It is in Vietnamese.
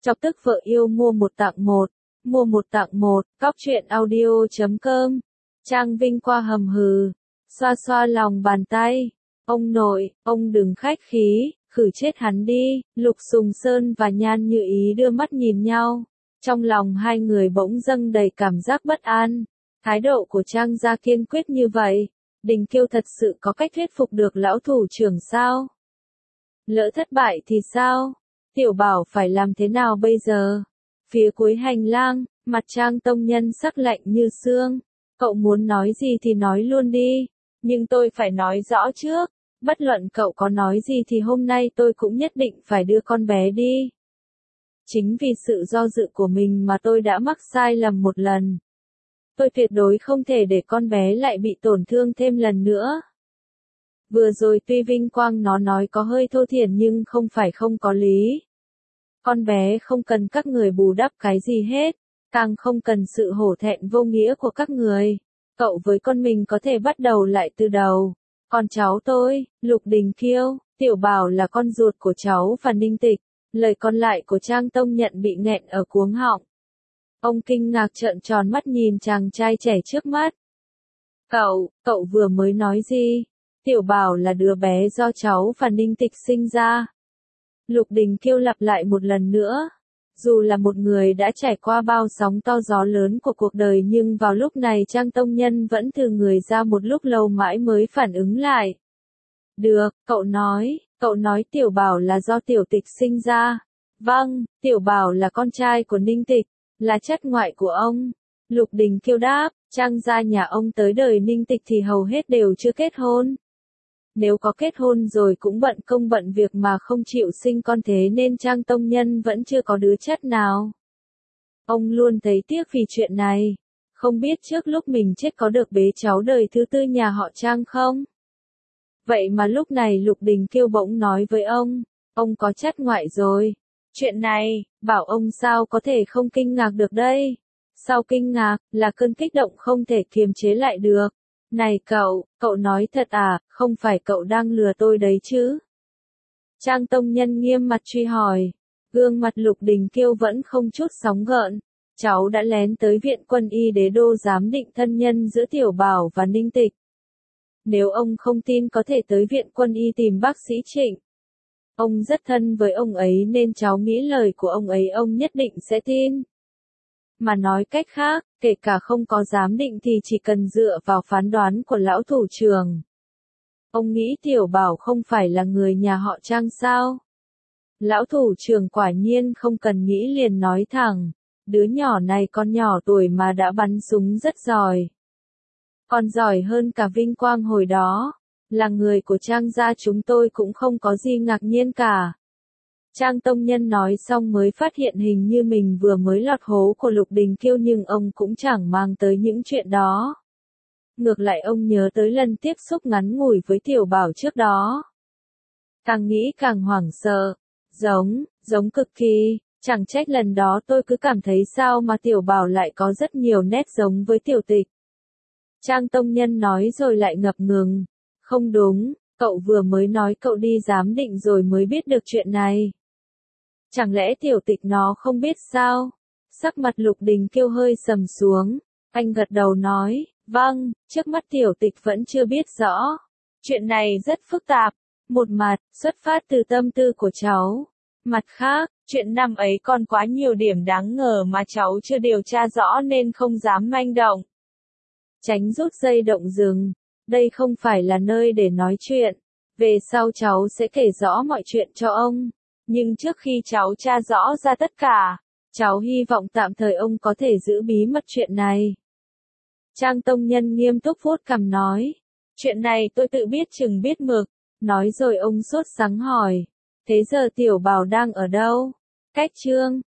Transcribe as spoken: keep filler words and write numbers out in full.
Chọc tức vợ yêu mua một tặng một, mua một tặng một, cóc truyện audio chấm com. Trang Vinh qua hầm hừ, xoa xoa lòng bàn tay. Ông nội, ông đừng khách khí, khử chết hắn đi. Lục Sùng Sơn và Nhan Như Ý đưa mắt nhìn nhau. Trong lòng hai người bỗng dâng đầy cảm giác bất an. Thái độ của Trang gia kiên quyết như vậy, Đình Kiêu thật sự có cách thuyết phục được lão thủ trưởng sao? Lỡ thất bại thì sao? Tiểu Bảo phải làm thế nào bây giờ? Phía cuối hành lang, mặt Trang tông nhân sắc lạnh như xương. Cậu muốn nói gì thì nói luôn đi, nhưng tôi phải nói rõ trước. Bất luận cậu có nói gì thì hôm nay tôi cũng nhất định phải đưa con bé đi. Chính vì sự do dự của mình mà tôi đã mắc sai lầm một lần. Tôi tuyệt đối không thể để con bé lại bị tổn thương thêm lần nữa. Vừa rồi tuy vinh quang nó nói có hơi thô thiển nhưng không phải không có lý. Con bé không cần các người bù đắp cái gì hết, càng không cần sự hổ thẹn vô nghĩa của các người. Cậu với con mình có thể bắt đầu lại từ đầu. Còn cháu tôi, Lục Đình Kiêu, Tiểu Bảo là con ruột của cháu và Ninh Tịch. Lời còn lại của Trang Tông Nhận bị nghẹn ở cuống họng. Ông kinh ngạc trợn tròn mắt nhìn chàng trai trẻ trước mắt. Cậu, cậu vừa mới nói gì? Tiểu Bảo là đứa bé do cháu và Ninh Tịch sinh ra. Lục Đình Kiêu lặp lại một lần nữa. Dù là một người đã trải qua bao sóng to gió lớn của cuộc đời nhưng vào lúc này Trang Tông Nhân vẫn thừ người ra một lúc lâu mãi mới phản ứng lại. Được, cậu nói, cậu nói Tiểu Bảo là do Tiểu Tịch sinh ra. Vâng, Tiểu Bảo là con trai của Ninh Tịch, là chất ngoại của ông. Lục Đình Kiêu đáp, Trang gia nhà ông tới đời Ninh Tịch thì hầu hết đều chưa kết hôn. Nếu có kết hôn rồi cũng bận công bận việc mà không chịu sinh con thế nên Trang Tông Nhân vẫn chưa có đứa chất nào. Ông luôn thấy tiếc vì chuyện này. Không biết trước lúc mình chết có được bế cháu đời thứ tư nhà họ Trang không? Vậy mà lúc này Lục Đình Kiêu bỗng nói với ông, ông có chất ngoại rồi. Chuyện này, bảo ông sao có thể không kinh ngạc được đây. Sau kinh ngạc, là cơn kích động không thể kiềm chế lại được. Này cậu, cậu nói thật à, không phải cậu đang lừa tôi đấy chứ? Trang Tông Nhân nghiêm mặt truy hỏi. Gương mặt Lục Đình Kiêu vẫn không chút sóng gợn. Cháu đã lén tới viện quân y đế đô giám định thân nhân giữa Tiểu Bảo và Ninh Tịch. Nếu ông không tin có thể tới viện quân y tìm bác sĩ Trịnh. Ông rất thân với ông ấy nên cháu nghĩ lời của ông ấy ông nhất định sẽ tin. Mà nói cách khác, kể cả không có giám định thì chỉ cần dựa vào phán đoán của lão thủ trưởng. Ông nghĩ Tiểu Bảo không phải là người nhà họ Trang sao? Lão thủ trưởng quả nhiên không cần nghĩ liền nói thẳng, đứa nhỏ này con nhỏ tuổi mà đã bắn súng rất giỏi. Còn giỏi hơn cả vinh quang hồi đó, là người của Trang gia chúng tôi cũng không có gì ngạc nhiên cả. Trang Tông Nhân nói xong mới phát hiện hình như mình vừa mới lọt hố của Lục Đình Kiêu nhưng ông cũng chẳng mang tới những chuyện đó. Ngược lại ông nhớ tới lần tiếp xúc ngắn ngủi với Tiểu Bảo trước đó. Càng nghĩ càng hoảng sợ, giống, giống cực kỳ, chẳng trách lần đó tôi cứ cảm thấy sao mà Tiểu Bảo lại có rất nhiều nét giống với Tiểu Tịch. Trang Tông Nhân nói rồi lại ngập ngừng, không đúng, cậu vừa mới nói cậu đi giám định rồi mới biết được chuyện này. Chẳng lẽ Tiểu Tịch nó không biết sao? Sắc mặt Lục Đình Kiêu hơi sầm xuống, anh gật đầu nói, vâng, trước mắt Tiểu Tịch vẫn chưa biết rõ. Chuyện này rất phức tạp, một mặt, xuất phát từ tâm tư của cháu. Mặt khác, chuyện năm ấy còn quá nhiều điểm đáng ngờ mà cháu chưa điều tra rõ nên không dám manh động. Tránh rút dây động rừng, đây không phải là nơi để nói chuyện. Về sau cháu sẽ kể rõ mọi chuyện cho ông. Nhưng trước khi cháu tra rõ ra tất cả, cháu hy vọng tạm thời ông có thể giữ bí mật chuyện này. Trang Tông Nhân nghiêm túc vuốt cằm nói, chuyện này tôi tự biết chừng biết mực. Nói rồi ông sốt sắng hỏi, thế giờ Tiểu Bảo đang ở đâu? Cách Trương,